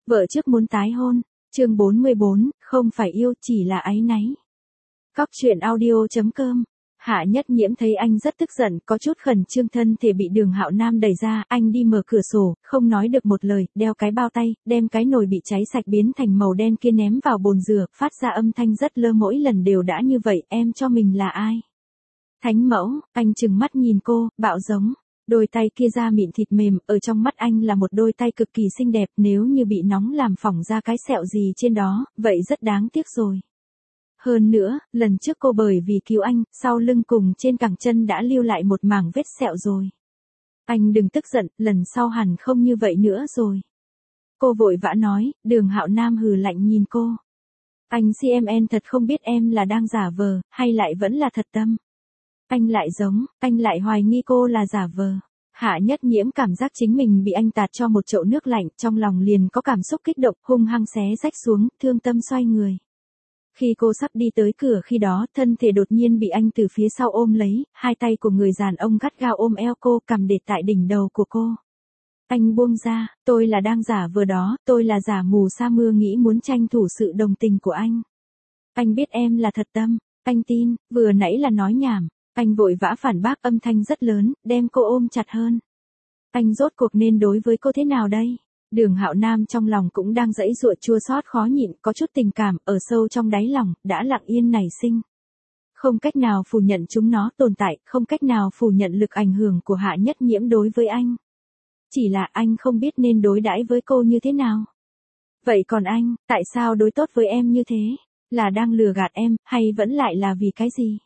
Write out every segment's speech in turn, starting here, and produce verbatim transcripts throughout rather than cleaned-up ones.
Vợ trước muốn tái hôn, chương bốn mươi bốn, không phải yêu chỉ là áy náy. Cóc truyện audio chấm com. Hạ Nhất Nhiễm thấy anh rất tức giận, có chút khẩn trương, thân thể bị Đường Hạo Nam đẩy ra, anh đi mở cửa sổ, không nói được một lời, đeo cái bao tay, đem cái nồi bị cháy sạch biến thành màu đen kia ném vào bồn rửa, phát ra âm thanh rất lơ, mỗi lần đều đã như vậy, em cho mình là ai? Thánh mẫu. Anh trừng mắt nhìn cô, bạo giống. Đôi tay kia da mịn thịt mềm, ở trong mắt anh là một đôi tay cực kỳ xinh đẹp, nếu như bị nóng làm phỏng ra cái sẹo gì trên đó, vậy rất đáng tiếc rồi. Hơn nữa, lần trước cô bởi vì cứu anh, sau lưng cùng trên cẳng chân đã lưu lại một mảng vết sẹo rồi. Anh đừng tức giận, lần sau hẳn không như vậy nữa rồi. Cô vội vã nói. Đường Hạo Nam hừ lạnh nhìn cô. Anh xê em en thật không biết em là đang giả vờ, hay lại vẫn là thật tâm. Anh lại giống, anh lại hoài nghi cô là giả vờ. Hạ Nhất Nhiễm cảm giác chính mình bị anh tạt cho một chậu nước lạnh, trong lòng liền có cảm xúc kích động, hung hăng xé rách xuống, thương tâm xoay người. Khi cô sắp đi tới cửa khi đó, thân thể đột nhiên bị anh từ phía sau ôm lấy, hai tay của người đàn ông gắt gao ôm eo cô, cầm để tại đỉnh đầu của cô. Anh buông ra. Tôi là đang giả vờ đó, tôi là giả mù sa mưa nghĩ muốn tranh thủ sự đồng tình của anh. Anh biết em là thật tâm, anh tin, vừa nãy là nói nhảm. Anh vội vã phản bác, âm thanh rất lớn, đem cô ôm chặt hơn. Anh rốt cuộc nên đối với cô thế nào đây? Đường Hạo Nam trong lòng cũng đang giãy giụa, chua xót khó nhịn, có chút tình cảm ở sâu trong đáy lòng đã lặng yên nảy sinh. Không cách nào phủ nhận chúng nó tồn tại, không cách nào phủ nhận lực ảnh hưởng của Hạ Nhất Nhiễm đối với anh. Chỉ là anh không biết nên đối đãi với cô như thế nào. Vậy còn anh, tại sao đối tốt với em như thế? Là đang lừa gạt em, hay vẫn lại là vì cái gì?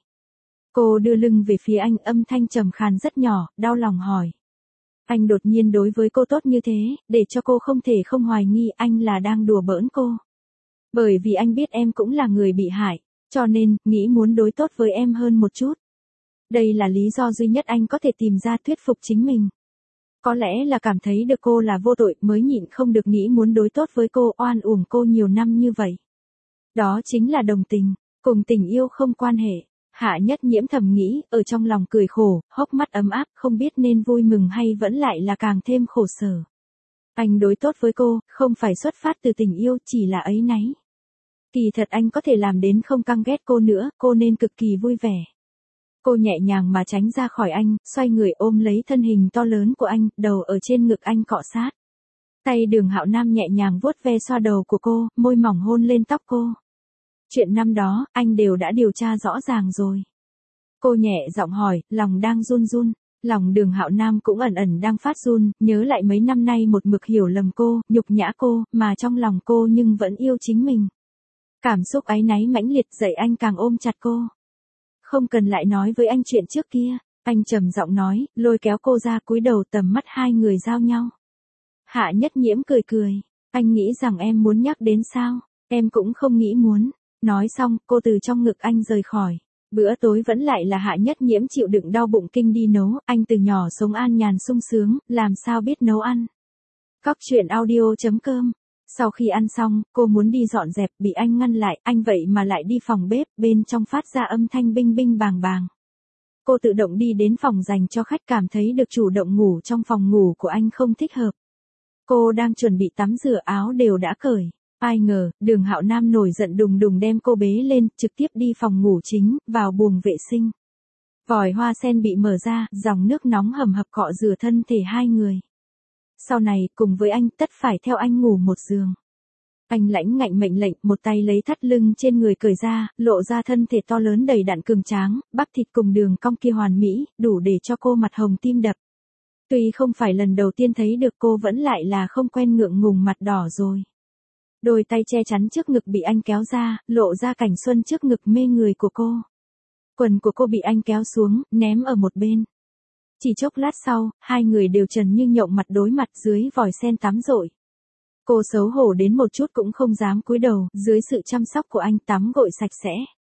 Cô đưa lưng về phía anh, âm thanh trầm khàn rất nhỏ, đau lòng hỏi. Anh đột nhiên đối với cô tốt như thế, để cho cô không thể không hoài nghi anh là đang đùa bỡn cô. Bởi vì anh biết em cũng là người bị hại, cho nên, nghĩ muốn đối tốt với em hơn một chút. Đây là lý do duy nhất anh có thể tìm ra thuyết phục chính mình. Có lẽ là cảm thấy được cô là vô tội mới nhịn không được nghĩ muốn đối tốt với cô, oan uổng cô nhiều năm như vậy. Đó chính là đồng tình, cùng tình yêu không quan hệ. Hạ Nhất Nhiễm thầm nghĩ, ở trong lòng cười khổ, hốc mắt ấm áp, không biết nên vui mừng hay vẫn lại là càng thêm khổ sở. Anh đối tốt với cô, không phải xuất phát từ tình yêu, chỉ là áy náy. Kỳ thật anh có thể làm đến không căm ghét cô nữa, cô nên cực kỳ vui vẻ. Cô nhẹ nhàng mà tránh ra khỏi anh, xoay người ôm lấy thân hình to lớn của anh, đầu ở trên ngực anh cọ sát. Tay Đường Hạo Nam nhẹ nhàng vuốt ve xoa đầu của cô, môi mỏng hôn lên tóc cô. Chuyện năm đó, anh đều đã điều tra rõ ràng rồi. Cô nhẹ giọng hỏi, lòng đang run run. Lòng Đường Hạo Nam cũng ẩn ẩn đang phát run, nhớ lại mấy năm nay một mực hiểu lầm cô, nhục nhã cô, mà trong lòng cô nhưng vẫn yêu chính mình. Cảm xúc áy náy mãnh liệt dậy anh càng ôm chặt cô. Không cần lại nói với anh chuyện trước kia, anh trầm giọng nói, lôi kéo cô ra, cúi đầu, tầm mắt hai người giao nhau. Hạ Nhất Nhiễm cười cười, anh nghĩ rằng em muốn nhắc đến sao, em cũng không nghĩ muốn. Nói xong, cô từ trong ngực anh rời khỏi. Bữa tối vẫn lại là Hạ Nhất Nhiễm chịu đựng đau bụng kinh đi nấu, anh từ nhỏ sống an nhàn sung sướng, làm sao biết nấu ăn. Cóc truyện audio chấm com. Sau khi ăn xong, cô muốn đi dọn dẹp, bị anh ngăn lại, anh vậy mà lại đi phòng bếp, bên trong phát ra âm thanh binh binh bàng bàng. Cô tự động đi đến phòng dành cho khách, cảm thấy được chủ động ngủ trong phòng ngủ của anh không thích hợp. Cô đang chuẩn bị tắm rửa, áo đều đã cởi. Ai ngờ, Đường Hạo Nam nổi giận đùng đùng đem cô bế lên, trực tiếp đi phòng ngủ chính, vào buồng vệ sinh. Vòi hoa sen bị mở ra, dòng nước nóng hầm hập cọ rửa thân thể hai người. Sau này, cùng với anh, tất phải theo anh ngủ một giường. Anh lãnh ngạnh mệnh lệnh, một tay lấy thắt lưng trên người cởi ra, lộ ra thân thể to lớn đầy đặn cường tráng, bắp thịt cùng đường cong kia hoàn mỹ, đủ để cho cô mặt hồng tim đập. Tuy không phải lần đầu tiên thấy được cô vẫn lại là không quen ngượng ngùng mặt đỏ rồi. Đôi tay che chắn trước ngực bị anh kéo ra, lộ ra cảnh xuân trước ngực mê người của cô. Quần của cô bị anh kéo xuống, ném ở một bên. Chỉ chốc lát sau, hai người đều trần như nhộng mặt đối mặt dưới vòi sen tắm rội. Cô xấu hổ đến một chút cũng không dám cúi đầu, dưới sự chăm sóc của anh tắm gội sạch sẽ.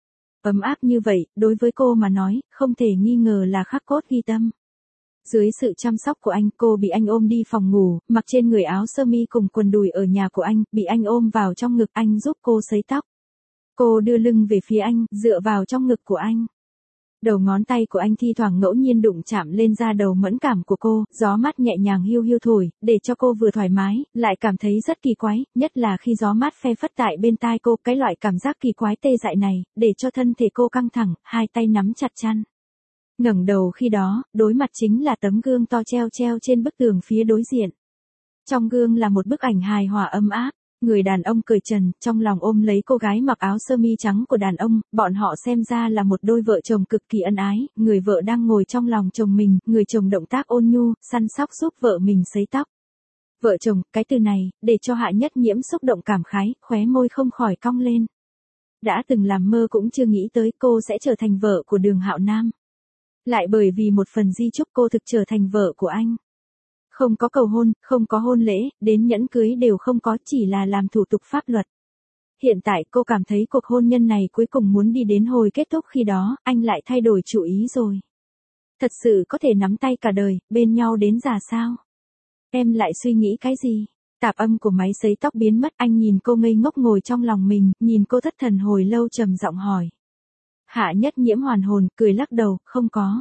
Ấm áp như vậy, đối với cô mà nói, không thể nghi ngờ là khắc cốt ghi tâm. Dưới sự chăm sóc của anh, cô bị anh ôm đi phòng ngủ, mặc trên người áo sơ mi cùng quần đùi ở nhà của anh, bị anh ôm vào trong ngực, anh giúp cô sấy tóc. Cô đưa lưng về phía anh, dựa vào trong ngực của anh. Đầu ngón tay của anh thi thoảng ngẫu nhiên đụng chạm lên da đầu mẫn cảm của cô, gió mát nhẹ nhàng hiu hiu thổi, để cho cô vừa thoải mái, lại cảm thấy rất kỳ quái, nhất là khi gió mát phe phất tại bên tai cô, cái loại cảm giác kỳ quái tê dại này, để cho thân thể cô căng thẳng, hai tay nắm chặt chăn. Ngẩng đầu khi đó, đối mặt chính là tấm gương to treo treo trên bức tường phía đối diện. Trong gương là một bức ảnh hài hòa ấm áp. Người đàn ông cởi trần, trong lòng ôm lấy cô gái mặc áo sơ mi trắng của đàn ông, bọn họ xem ra là một đôi vợ chồng cực kỳ ân ái, người vợ đang ngồi trong lòng chồng mình, người chồng động tác ôn nhu, săn sóc giúp vợ mình sấy tóc. Vợ chồng, cái từ này, để cho Hạ Nhất Nhiễm xúc động cảm khái, khóe môi không khỏi cong lên. Đã từng làm mơ cũng chưa nghĩ tới cô sẽ trở thành vợ của Đường Hạo Nam. Lại bởi vì một phần di chúc cô thực trở thành vợ của anh. Không có cầu hôn, không có hôn lễ, đến nhẫn cưới đều không có, chỉ là làm thủ tục pháp luật. Hiện tại cô cảm thấy cuộc hôn nhân này cuối cùng muốn đi đến hồi kết thúc, khi đó, anh lại thay đổi chủ ý rồi. Thật sự có thể nắm tay cả đời, bên nhau đến già sao? Em lại suy nghĩ cái gì? Tạp âm của máy sấy tóc biến mất, anh nhìn cô ngây ngốc ngồi trong lòng mình, nhìn cô thất thần hồi lâu trầm giọng hỏi. Hạ Nhất Nhiễm hoàn hồn, cười lắc đầu, không có.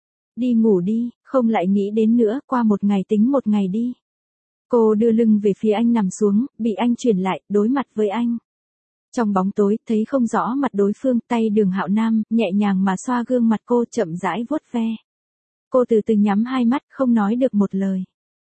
Đi ngủ đi, không lại nghĩ đến nữa, qua một ngày tính một ngày đi. Cô đưa lưng về phía anh nằm xuống, bị anh chuyển lại, đối mặt với anh. Trong bóng tối, thấy không rõ mặt đối phương, tay Đường Hạo Nam, nhẹ nhàng mà xoa gương mặt cô, chậm rãi vuốt ve. Cô từ từ nhắm hai mắt, không nói được một lời.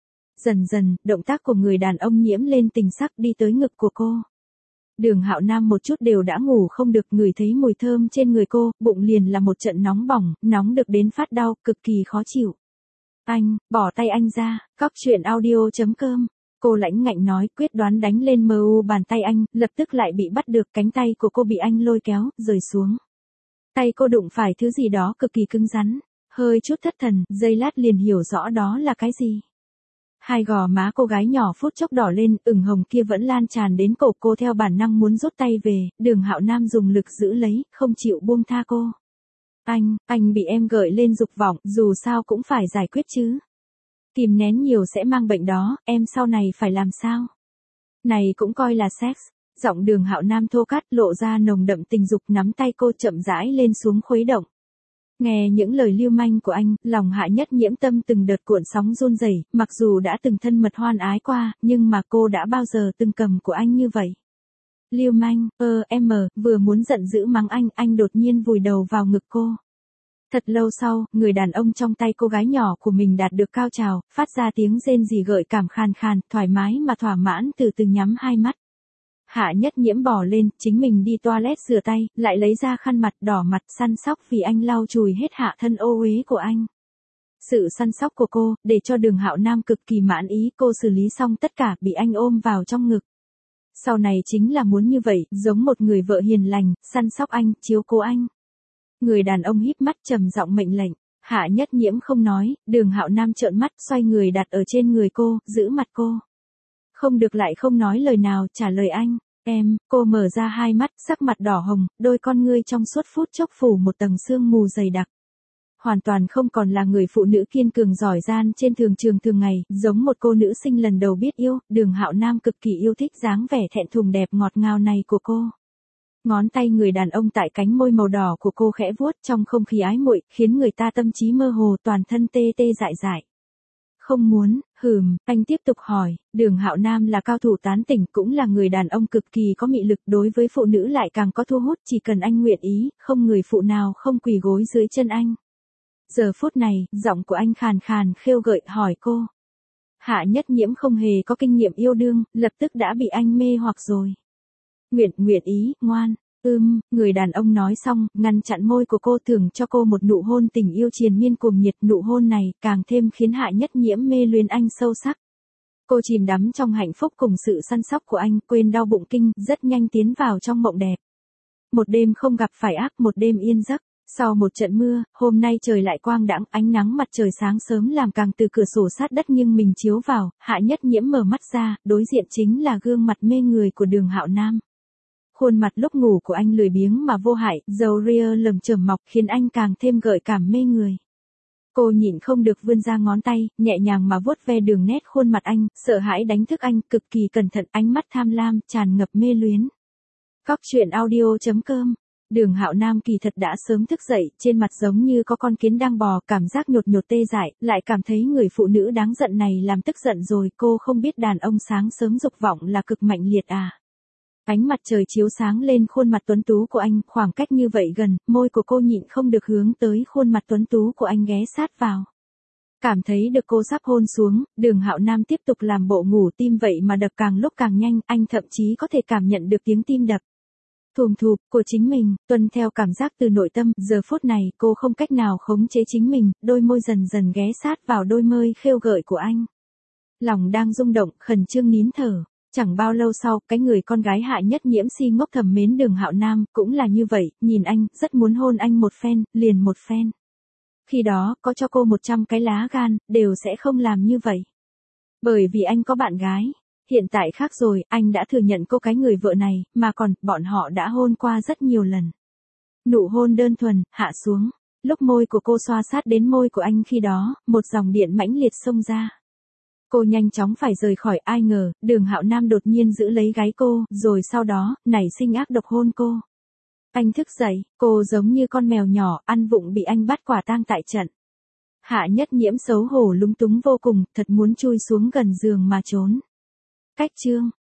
Dần dần, động tác của người đàn ông nhiễm lên tình sắc đi tới ngực của cô. Đường Hạo Nam một chút đều đã ngủ không được, ngửi thấy mùi thơm trên người cô, bụng liền là một trận nóng bỏng, nóng được đến phát đau, cực kỳ khó chịu. Anh, bỏ tay anh ra, cóc truyện audio chấm com. Cô lãnh ngạnh nói, quyết đoán đánh lên mờ u bàn tay anh, lập tức lại bị bắt được, cánh tay của cô bị anh lôi kéo, rời xuống. Tay cô đụng phải thứ gì đó cực kỳ cứng rắn, hơi chút thất thần, giây lát liền hiểu rõ đó là cái gì. Hai gò má cô gái nhỏ phút chốc đỏ lên, ửng hồng kia vẫn lan tràn đến cổ cô, theo bản năng muốn rút tay về, Đường Hạo Nam dùng lực giữ lấy, không chịu buông tha cô. Anh, anh bị em gợi lên dục vọng, dù sao cũng phải giải quyết chứ. Kìm nén nhiều sẽ mang bệnh đó, em sau này phải làm sao? Này cũng coi là sex. Giọng Đường Hạo Nam thô cát lộ ra nồng đậm tình dục, nắm tay cô chậm rãi lên xuống khuấy động. Nghe những lời lưu manh của anh, lòng Hạ Nhất Nhiễm tâm từng đợt cuộn sóng run rẩy, mặc dù đã từng thân mật hoan ái qua, nhưng mà cô đã bao giờ từng cầm của anh như vậy. Lưu manh, ơ, em mờ, vừa muốn giận dữ mắng anh, anh đột nhiên vùi đầu vào ngực cô. Thật lâu sau, người đàn ông trong tay cô gái nhỏ của mình đạt được cao trào, phát ra tiếng rên rỉ gợi cảm khàn khàn, thoải mái mà thỏa mãn, từ từ nhắm hai mắt. Hạ Nhất Nhiễm bò lên, chính mình đi toilet rửa tay, lại lấy ra khăn mặt, đỏ mặt, săn sóc vì anh lau chùi hết hạ thân ô uế của anh. Sự săn sóc của cô, để cho Đường Hạo Nam cực kỳ mãn ý, cô xử lý xong tất cả, bị anh ôm vào trong ngực. Sau này chính là muốn như vậy, giống một người vợ hiền lành, săn sóc anh, chiếu cố anh. Người đàn ông híp mắt trầm giọng mệnh lệnh. Hạ Nhất Nhiễm không nói, Đường Hạo Nam trợn mắt, xoay người đặt ở trên người cô, giữ mặt cô. Không được lại không nói lời nào, trả lời anh. Em, cô mở ra hai mắt, sắc mặt đỏ hồng, đôi con ngươi trong suốt phút chốc phủ một tầng sương mù dày đặc. Hoàn toàn không còn là người phụ nữ kiên cường giỏi giang trên thường trường thường ngày, giống một cô nữ sinh lần đầu biết yêu, Đường Hạo Nam cực kỳ yêu thích dáng vẻ thẹn thùng đẹp ngọt ngào này của cô. Ngón tay người đàn ông tại cánh môi màu đỏ của cô khẽ vuốt trong không khí ái muội, khiến người ta tâm trí mơ hồ, toàn thân tê tê dại dại. Không muốn, hừm, anh tiếp tục hỏi, Đường Hạo Nam là cao thủ tán tỉnh, cũng là người đàn ông cực kỳ có mị lực, đối với phụ nữ lại càng có thu hút, chỉ cần anh nguyện ý, không người phụ nào không quỳ gối dưới chân anh. Giờ phút này, giọng của anh khàn khàn khêu gợi hỏi cô. Hạ Nhất Nhiễm không hề có kinh nghiệm yêu đương, lập tức đã bị anh mê hoặc rồi. Nguyện, nguyện ý, ngoan. Ưm, người đàn ông nói xong, ngăn chặn môi của cô, thưởng cho cô một nụ hôn tình yêu triền miên cuồng nhiệt, nụ hôn này càng thêm khiến Hạ Nhất Nhiễm mê luyến anh sâu sắc. Cô chìm đắm trong hạnh phúc cùng sự săn sóc của anh, quên đau bụng kinh, rất nhanh tiến vào trong mộng đẹp. Một đêm không gặp phải ác, một đêm yên giấc. Sau một trận mưa, hôm nay trời lại quang đãng, ánh nắng mặt trời sáng sớm làm càng từ cửa sổ sát đất nghiêng mình chiếu vào, Hạ Nhất Nhiễm mở mắt ra, đối diện chính là gương mặt mê người của Đường Hạo Nam. Khuôn mặt lúc ngủ của anh lười biếng mà vô hại, râu ria lởm chởm mọc khiến anh càng thêm gợi cảm mê người. Cô nhịn không được vươn ra ngón tay, nhẹ nhàng mà vuốt ve đường nét khuôn mặt anh, sợ hãi đánh thức anh, cực kỳ cẩn thận, ánh mắt tham lam, tràn ngập mê luyến. Cóc truyện audio chấm com Đường Hạo Nam kỳ thật đã sớm thức dậy, trên mặt giống như có con kiến đang bò, cảm giác nhột nhột tê dại, lại cảm thấy người phụ nữ đáng giận này làm tức giận rồi, cô không biết đàn ông sáng sớm dục vọng là cực mạnh liệt à. Ánh mặt trời chiếu sáng lên khuôn mặt tuấn tú của anh, khoảng cách như vậy gần, môi của cô nhịn không được hướng tới khuôn mặt tuấn tú của anh ghé sát vào. Cảm thấy được cô sắp hôn xuống, Đường Hạo Nam tiếp tục làm bộ ngủ, tim vậy mà đập càng lúc càng nhanh, anh thậm chí có thể cảm nhận được tiếng tim đập thùm thụp của chính mình, tuân theo cảm giác từ nội tâm, giờ phút này cô không cách nào khống chế chính mình, đôi môi dần dần ghé sát vào đôi môi khêu gợi của anh. Lòng đang rung động, khẩn trương nín thở. Chẳng bao lâu sau, cái người con gái Hạ Nhất Nhiễm si ngốc thầm mến Đường Hạo Nam, cũng là như vậy, nhìn anh, rất muốn hôn anh một phen, liền một phen. Khi đó, có cho cô một trăm cái lá gan, đều sẽ không làm như vậy. Bởi vì anh có bạn gái. Hiện tại khác rồi, anh đã thừa nhận cô cái người vợ này, mà còn, bọn họ đã hôn qua rất nhiều lần. Nụ hôn đơn thuần, hạ xuống. Lúc môi của cô xoa sát đến môi của anh khi đó, một dòng điện mãnh liệt xông ra. Cô nhanh chóng phải rời khỏi, ai ngờ, Đường Hạo Nam đột nhiên giữ lấy gáy cô, rồi sau đó, nảy sinh ác độc hôn cô. Anh thức dậy, cô giống như con mèo nhỏ, ăn vụng bị anh bắt quả tang tại trận. Hạ Nhất Nhiễm xấu hổ lúng túng vô cùng, thật muốn chui xuống gần giường mà trốn. Cách chương